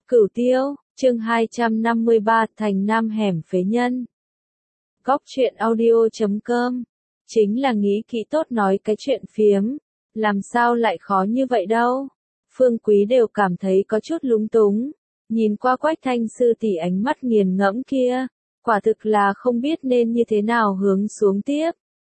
Cửu Tiêu, chương 253, Thành Nam hẻm phế nhân. Góc truyện audio.com. Chính là nghĩ kỹ tốt nói cái chuyện phiếm. Làm sao lại khó như vậy đâu. Phương Quý đều cảm thấy có chút lúng túng. Nhìn qua Quách Thanh sư tỷ ánh mắt nghiền ngẫm kia. Quả thực là không biết nên như thế nào hướng xuống tiếp.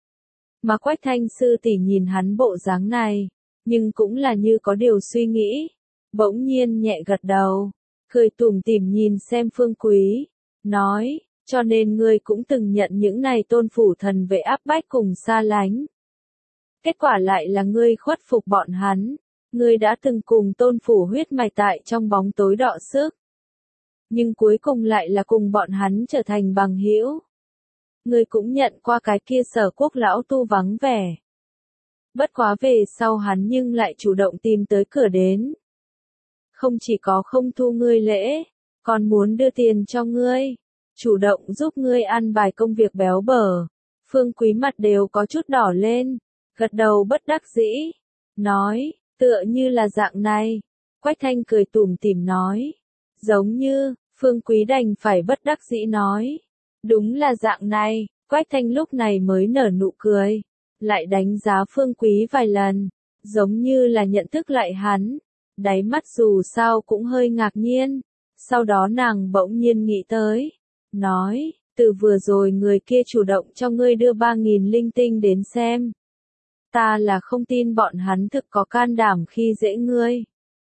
Mà Quách Thanh sư tỷ nhìn hắn bộ dáng này. Nhưng cũng là như có điều suy nghĩ. Bỗng nhiên nhẹ gật đầu. Cười tủm tỉm nhìn xem Phương Quý, nói, cho nên ngươi cũng từng nhận những này tôn phủ thần vệ áp bách cùng xa lánh. Kết quả lại là ngươi khuất phục bọn hắn, ngươi đã từng cùng tôn phủ huyết mạch tại trong bóng tối đọ sức. Nhưng cuối cùng lại là cùng bọn hắn trở thành bằng hữu. Ngươi cũng nhận qua cái kia Sở Quốc lão tu vắng vẻ. Bất quá về sau hắn nhưng lại chủ động tìm tới cửa đến. Không chỉ có không thu ngươi lễ, còn muốn đưa tiền cho ngươi, chủ động giúp ngươi ăn bài công việc béo bở. Phương Quý mặt đều có chút đỏ lên, gật đầu bất đắc dĩ, nói, tựa như là dạng này. Quách Thanh cười tủm tỉm nói, giống như, Phương Quý đành phải bất đắc dĩ nói, đúng là dạng này. Quách Thanh lúc này mới nở nụ cười, lại đánh giá Phương Quý vài lần, giống như là nhận thức lại hắn. Đáy mắt dù sao cũng hơi ngạc nhiên, sau đó nàng bỗng nhiên nghĩ tới, nói, từ vừa rồi người kia chủ động cho ngươi đưa 3.000 linh tinh đến xem. Ta là không tin bọn hắn thực có can đảm khi dễ ngươi.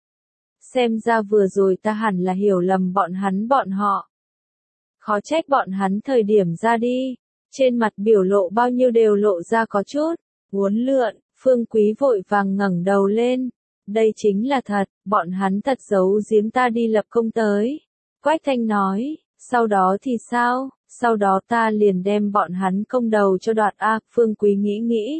Xem ra vừa rồi ta hẳn là hiểu lầm bọn họ. Khó trách bọn hắn thời điểm ra đi, trên mặt biểu lộ bao nhiêu đều lộ ra có chút, uốn lượn. Phương Quý vội vàng ngẩng đầu lên. Đây chính là thật, bọn hắn thật giấu giếm ta đi lập công tới. Quách Thanh nói, sau đó thì sao, sau đó ta liền đem bọn hắn công đầu cho đoạt a. Phương Quý nghĩ.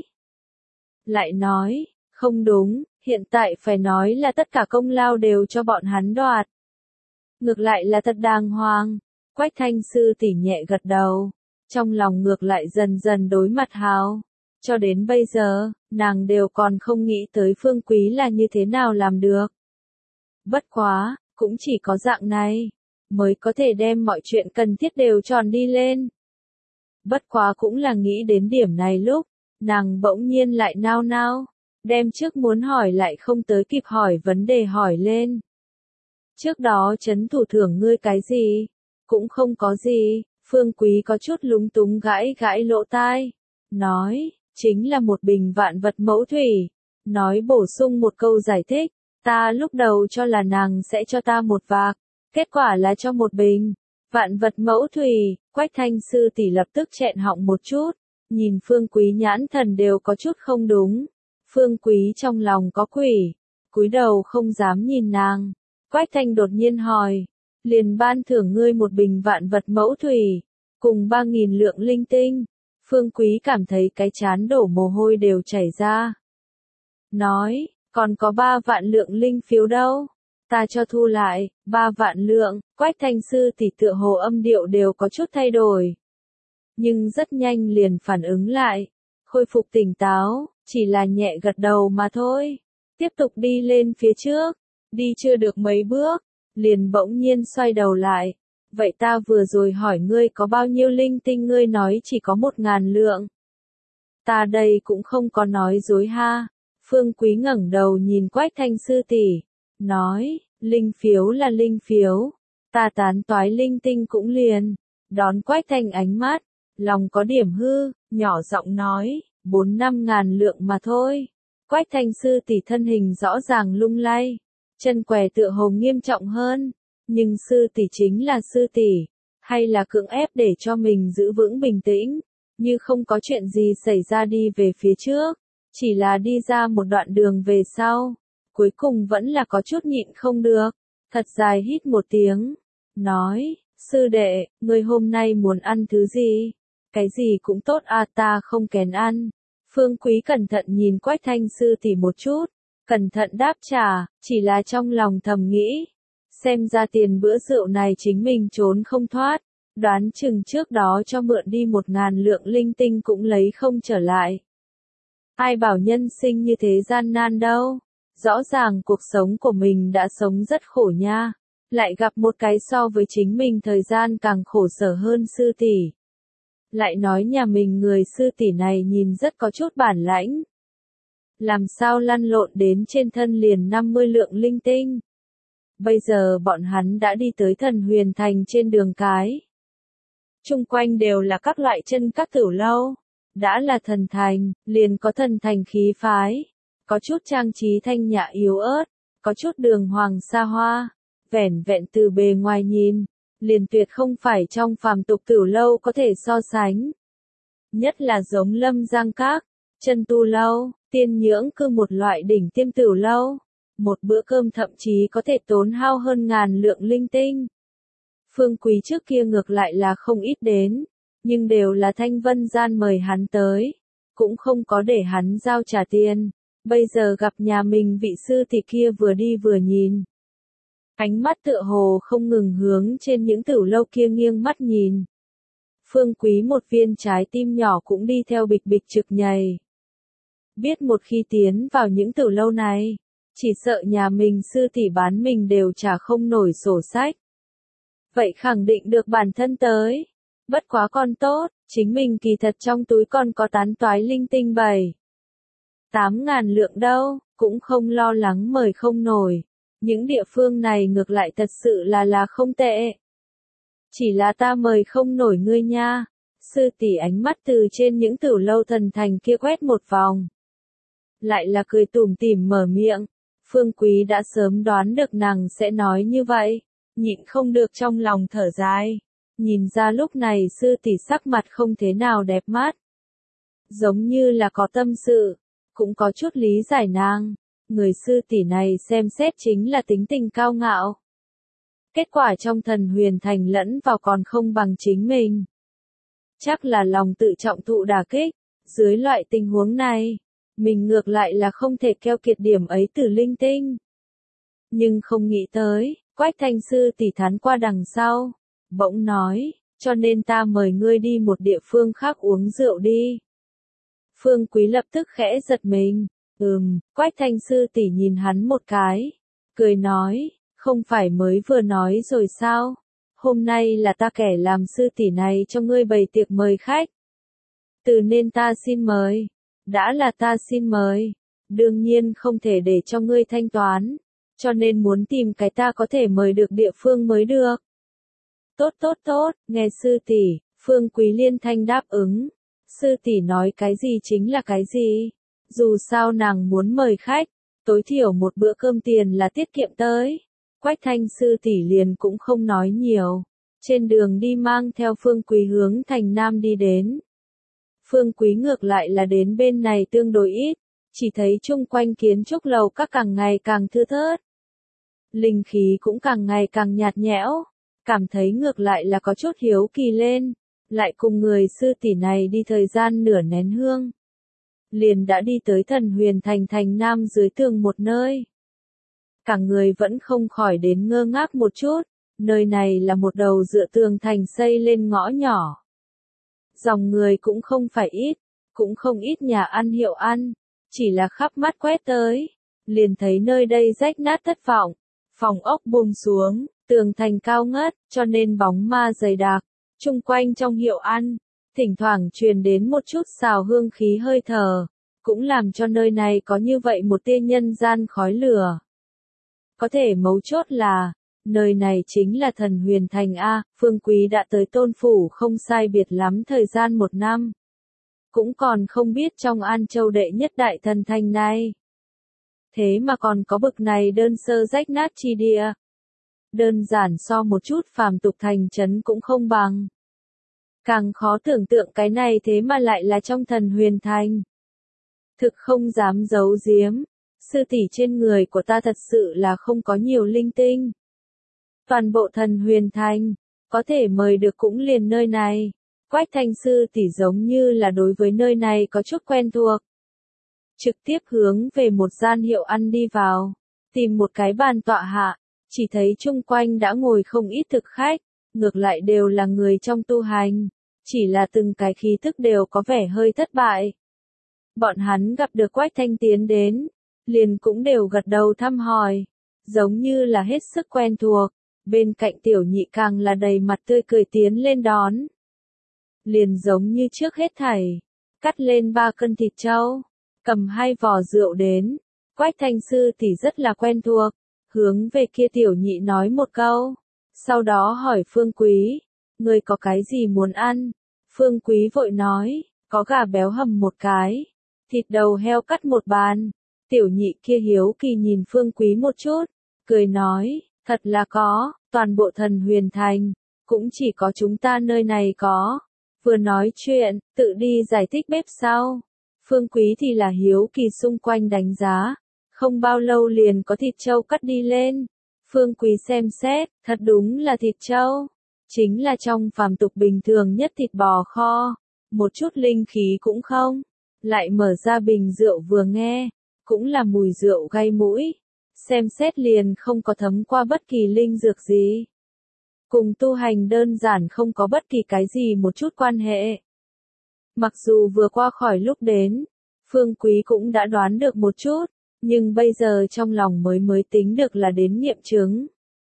Lại nói, không đúng, hiện tại phải nói là tất cả công lao đều cho bọn hắn đoạt. Ngược lại là thật đàng hoàng. Quách Thanh sư tỷ nhẹ gật đầu, trong lòng ngược lại dần dần đối mặt hào. Cho đến bây giờ, nàng đều còn không nghĩ tới Phương Quý là như thế nào làm được. Bất quá, cũng chỉ có dạng này, mới có thể đem mọi chuyện cần thiết đều tròn đi lên. Bất quá cũng là nghĩ đến điểm này lúc, nàng bỗng nhiên lại nao, đem trước muốn hỏi lại không tới kịp hỏi vấn đề hỏi lên. Trước đó trấn thủ thưởng ngươi cái gì? Cũng không có gì. Phương Quý có chút lúng túng gãi lỗ tai, nói. Chính là một bình vạn vật mẫu thủy. Nói bổ sung một câu giải thích, ta lúc đầu cho là nàng sẽ cho ta một vạc, kết quả là cho một bình. Vạn vật mẫu thủy. Quách Thanh sư tỷ lập tức chẹn họng một chút, nhìn Phương Quý nhãn thần đều có chút không đúng. Phương Quý trong lòng có quỷ, cúi đầu không dám nhìn nàng. Quách Thanh đột nhiên hỏi, liền ban thưởng ngươi một bình vạn vật mẫu thủy, cùng 3.000 lượng linh tinh. Phương Quý cảm thấy cái trán đổ mồ hôi đều chảy ra. Nói, còn có 3 vạn lượng linh phiếu đâu? Ta cho thu lại, 3 vạn lượng. Quách Thanh sư tỷ tựa hồ âm điệu đều có chút thay đổi. Nhưng rất nhanh liền phản ứng lại. Khôi phục tỉnh táo, chỉ là nhẹ gật đầu mà thôi. Tiếp tục đi lên phía trước. Đi chưa được mấy bước, liền bỗng nhiên xoay đầu lại. Vậy ta vừa rồi hỏi ngươi có bao nhiêu linh tinh, ngươi nói chỉ có 1.000 lượng. Ta đây cũng không có nói dối ha. Phương Quý ngẩng đầu nhìn Quách Thanh sư tỷ, nói, linh phiếu là linh phiếu, ta tán toái linh tinh cũng liền. Đón Quách Thanh ánh mắt, lòng có điểm hư, nhỏ giọng nói, 4-5 ngàn lượng mà thôi. Quách Thanh sư tỷ thân hình rõ ràng lung lay, chân què tựa hồ nghiêm trọng hơn. Nhưng sư tỷ chính là sư tỷ, hay là cưỡng ép để cho mình giữ vững bình tĩnh, như không có chuyện gì xảy ra đi về phía trước, chỉ là đi ra một đoạn đường về sau, cuối cùng vẫn là có chút nhịn không được, thật dài hít một tiếng, nói, sư đệ, ngươi hôm nay muốn ăn thứ gì? Cái gì cũng tốt à, ta không kén ăn. Phương Quý cẩn thận nhìn Quách Thanh sư tỷ một chút, cẩn thận đáp trả, chỉ là trong lòng thầm nghĩ. Xem ra tiền bữa rượu này chính mình trốn không thoát, đoán chừng trước đó cho mượn đi 1.000 lượng linh tinh cũng lấy không trở lại. Ai bảo nhân sinh như thế gian nan đâu, rõ ràng cuộc sống của mình đã sống rất khổ nha, lại gặp một cái so với chính mình thời gian càng khổ sở hơn sư tỷ. Lại nói nhà mình người sư tỷ này nhìn rất có chút bản lãnh. Làm sao lăn lộn đến trên thân liền 50 lượng linh tinh. Bây giờ bọn hắn đã đi tới Thần Huyền Thành trên đường cái. Chung quanh đều là các loại chân các tiểu lâu. Đã là thần thành, liền có thần thành khí phái. Có chút trang trí thanh nhã yếu ớt, có chút đường hoàng xa hoa. Vẻn vẹn từ bề ngoài nhìn, liền tuyệt không phải trong phàm tục tiểu lâu có thể so sánh. Nhất là giống Lâm Giang Các, Chân Tu Lâu, Tiên Nhưỡng Cư một loại đỉnh tiêm tiểu lâu. Một bữa cơm thậm chí có thể tốn hao hơn ngàn lượng linh tinh. Phương Quý trước kia ngược lại là không ít đến, nhưng đều là Thanh Vân Gian mời hắn tới, cũng không có để hắn giao trả tiền. Bây giờ gặp nhà mình vị sư tỷ kia vừa đi vừa nhìn. Ánh mắt tựa hồ không ngừng hướng trên những tiểu lâu kia nghiêng mắt nhìn. Phương Quý một viên trái tim nhỏ cũng đi theo bịch bịch trực nhảy. Biết một khi tiến vào những tiểu lâu này, chỉ sợ nhà mình sư tỷ bán mình đều trả không nổi sổ sách. Vậy khẳng định được bản thân tới. Bất quá con tốt, chính mình kỳ thật trong túi còn có tán toái linh tinh 7-8 ngàn lượng đâu, cũng không lo lắng mời không nổi. Những địa phương này ngược lại thật sự là không tệ. Chỉ là ta mời không nổi ngươi nha. Sư tỷ ánh mắt từ trên những tiểu lâu thần thành kia quét một vòng. Lại là cười tủm tỉm mở miệng. Phương Quý đã sớm đoán được nàng sẽ nói như vậy. Nhịn không được trong lòng thở dài. Nhìn ra lúc này sư tỷ sắc mặt không thế nào đẹp mắt. Giống như là có tâm sự. Cũng có chút lý giải nàng. Người sư tỷ này xem xét chính là tính tình cao ngạo. Kết quả trong Thần Huyền Thành lẫn vào còn không bằng chính mình. Chắc là lòng tự trọng thụ đả kích. Dưới loại tình huống này, mình ngược lại là không thể keo kiệt điểm ấy từ linh tinh. Nhưng không nghĩ tới, Quách Thanh sư tỷ thán qua đằng sau. Bỗng nói, cho nên ta mời ngươi đi một địa phương khác uống rượu đi. Phương Quý lập tức khẽ giật mình. Quách Thanh sư tỷ nhìn hắn một cái. Cười nói, không phải mới vừa nói rồi sao? Hôm nay là ta kẻ làm sư tỷ này cho ngươi bày tiệc mời khách. Từ nên ta xin mời. Đã là ta xin mời. Đương nhiên không thể để cho ngươi thanh toán. Cho nên muốn tìm cái ta có thể mời được địa phương mới được. Tốt, nghe sư tỷ, Phương Quý liên thanh đáp ứng. Sư tỷ nói cái gì chính là cái gì. Dù sao nàng muốn mời khách, tối thiểu một bữa cơm tiền là tiết kiệm tới. Quách Thanh sư tỷ liền cũng không nói nhiều. Trên đường đi mang theo Phương Quý hướng thành Nam đi đến. Phương Quý ngược lại là đến bên này tương đối ít. Chỉ thấy chung quanh kiến trúc lầu các càng ngày càng thưa thớt. Linh khí cũng càng ngày càng nhạt nhẽo. Cảm thấy ngược lại là có chút hiếu kỳ lên. Lại cùng người sư tỷ này đi thời gian nửa nén hương. Liền đã đi tới Thần Huyền Thành thành Nam dưới tường một nơi. Cả người vẫn không khỏi đến ngơ ngác một chút. Nơi này là một đầu dựa tường thành xây lên ngõ nhỏ. Dòng người cũng không phải ít. Cũng không ít nhà ăn hiệu ăn. Chỉ là khắp mắt quét tới. Liền thấy nơi đây rách nát thất vọng. Phòng ốc bùng xuống. Tường thành cao ngất, cho nên bóng ma dày đặc. Chung quanh trong hiệu ăn, thỉnh thoảng truyền đến một chút xào hương khí hơi thở, cũng làm cho nơi này có như vậy một tia nhân gian khói lửa. Có thể mấu chốt là, nơi này chính là Thần Huyền Thành A, Phương Quý đã tới Tôn Phủ không sai biệt lắm thời gian 1 năm. Cũng còn không biết trong An Châu đệ nhất đại thần thành này. Thế mà còn có bực này đơn sơ rách nát chi địa. Đơn giản so một chút phàm tục thành trấn cũng không bằng. Càng khó tưởng tượng cái này thế mà lại là trong Thần Huyền Thành. Thực không dám giấu giếm, sư tỷ trên người của ta thật sự là không có nhiều linh tinh. Toàn bộ Thần Huyền Thành, có thể mời được cũng liền nơi này. Quách Thanh sư tỷ giống như là đối với nơi này có chút quen thuộc. Trực tiếp hướng về một gian hiệu ăn đi vào, tìm một cái bàn tọa hạ. Chỉ thấy chung quanh đã ngồi không ít thực khách, ngược lại đều là người trong tu hành, chỉ là từng cái khí thức đều có vẻ hơi thất bại. Bọn hắn gặp được Quách Thanh tiến đến, liền cũng đều gật đầu thăm hỏi, giống như là hết sức quen thuộc, Bên cạnh tiểu nhị càng là đầy mặt tươi cười tiến lên đón. Liền giống như trước hết thảy, cắt lên 3 cân thịt trâu, cầm 2 vò rượu đến. Quách Thanh sư tỷ rất là quen thuộc, hướng về kia tiểu nhị nói một câu, sau đó hỏi Phương Quý, người có cái gì muốn ăn? Phương Quý vội nói, có gà béo hầm 1 cái, thịt đầu heo cắt 1 bàn. Tiểu nhị kia hiếu kỳ nhìn Phương Quý một chút, cười nói, thật là có, toàn bộ Thần Huyền Thành, cũng chỉ có chúng ta nơi này có. Vừa nói chuyện, tự đi giải thích bếp sau. Phương Quý thì là hiếu kỳ xung quanh đánh giá, không bao lâu liền có thịt trâu cắt đi lên. Phương Quý xem xét, thật đúng là thịt trâu, chính là trong phàm tục bình thường nhất thịt bò kho, một chút linh khí cũng không. Lại mở ra bình rượu vừa nghe, cũng là mùi rượu gây mũi, xem xét liền không có thấm qua bất kỳ linh dược gì. Cùng tu hành đơn giản không có bất kỳ cái gì một chút quan hệ. Mặc dù vừa qua khỏi lúc đến, Phương Quý cũng đã đoán được một chút, nhưng bây giờ trong lòng mới tính được là đến nghiệm chứng.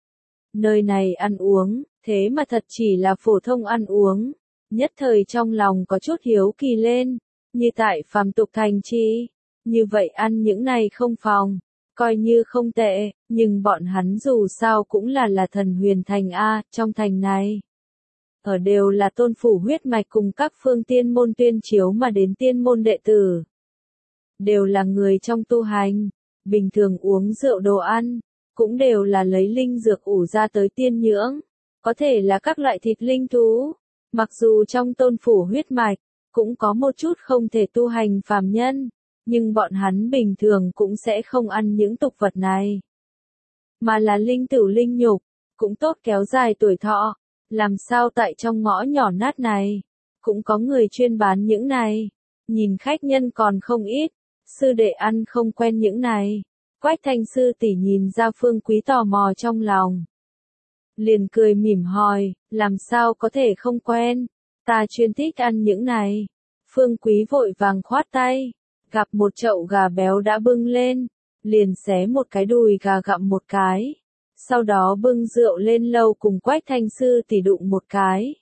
Nơi này ăn uống, thế mà thật chỉ là phổ thông ăn uống, nhất thời trong lòng có chút hiếu kỳ lên, như tại phàm tục thành chi, như vậy ăn những này không phòng, coi như không tệ, nhưng bọn hắn dù sao cũng là Thần Huyền Thành A, trong thành này. Ở đều là tôn phủ huyết mạch cùng các phương tiên môn tuyên chiếu mà đến tiên môn đệ tử. Đều là người trong tu hành, bình thường uống rượu đồ ăn, cũng đều là lấy linh dược ủ ra tới tiên nhưỡng, có thể là các loại thịt linh thú. Mặc dù trong tôn phủ huyết mạch, cũng có một chút không thể tu hành phàm nhân, nhưng bọn hắn bình thường cũng sẽ không ăn những tục vật này. Mà là linh tửu linh nhục, cũng tốt kéo dài tuổi thọ. Làm sao tại trong ngõ nhỏ nát này, cũng có người chuyên bán những này. Nhìn khách nhân còn không ít, sư đệ ăn không quen những này. Quách Thanh sư tỷ nhìn ra Phương Quý tò mò trong lòng. Liền cười mỉm hỏi, làm sao có thể không quen, ta chuyên thích ăn những này. Phương Quý vội vàng khoát tay, gặp một chậu gà béo đã bưng lên, liền xé một cái đùi gà gặm một cái. Sau đó bưng rượu lên lầu cùng Quách Thanh sư tỷ đụng một cái.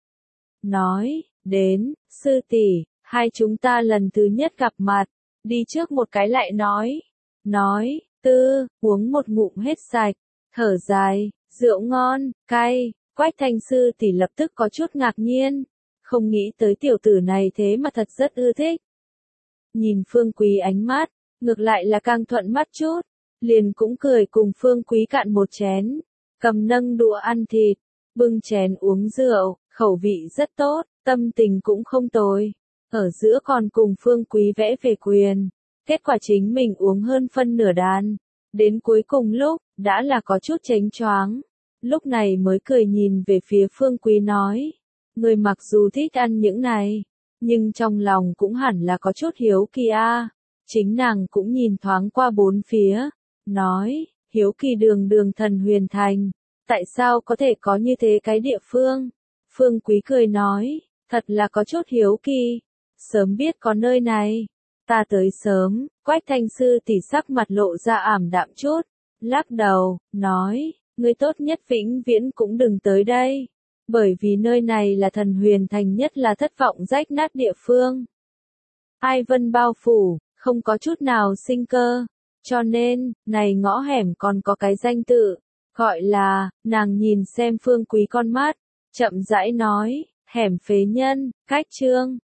Nói, đến, sư tỷ, hai chúng ta lần thứ nhất gặp mặt, đi trước một cái lại nói. Nói, uống một ngụm hết sạch, thở dài, rượu ngon, cay, Quách Thanh sư tỷ lập tức có chút ngạc nhiên, không nghĩ tới tiểu tử này thế mà thật rất ưa thích. Nhìn Phương Quý ánh mắt, ngược lại là càng thuận mắt chút. Liền cũng cười cùng Phương Quý cạn một chén, cầm nâng đũa ăn thịt, bưng chén uống rượu, khẩu vị rất tốt, tâm tình cũng không tồi. Ở giữa còn cùng Phương Quý vẽ về quyền, kết quả chính mình uống hơn phân nửa đàn. Đến cuối cùng lúc, đã là có chút chánh choáng. Lúc này mới cười nhìn về phía Phương Quý nói, người mặc dù thích ăn những này, nhưng trong lòng cũng hẳn là có chút hiếu kỳ a. Chính nàng cũng nhìn thoáng qua bốn phía. Nói, hiếu kỳ đường Thần Huyền Thành, tại sao có thể có như thế cái địa phương? Phương Quý cười nói, thật là có chút hiếu kỳ, sớm biết có nơi này, ta tới sớm. Quách Thanh sư tỷ sắc mặt lộ ra ảm đạm chút, lắc đầu, nói, ngươi tốt nhất vĩnh viễn cũng đừng tới đây, bởi vì nơi này là Thần Huyền Thành nhất là thất vọng rách nát địa phương. Ai vân bao phủ, không có chút nào sinh cơ. Cho nên, này ngõ hẻm còn có cái danh tự, gọi là, nàng nhìn xem Phương Quý con mắt, chậm rãi nói, hẻm phế nhân, cách chương.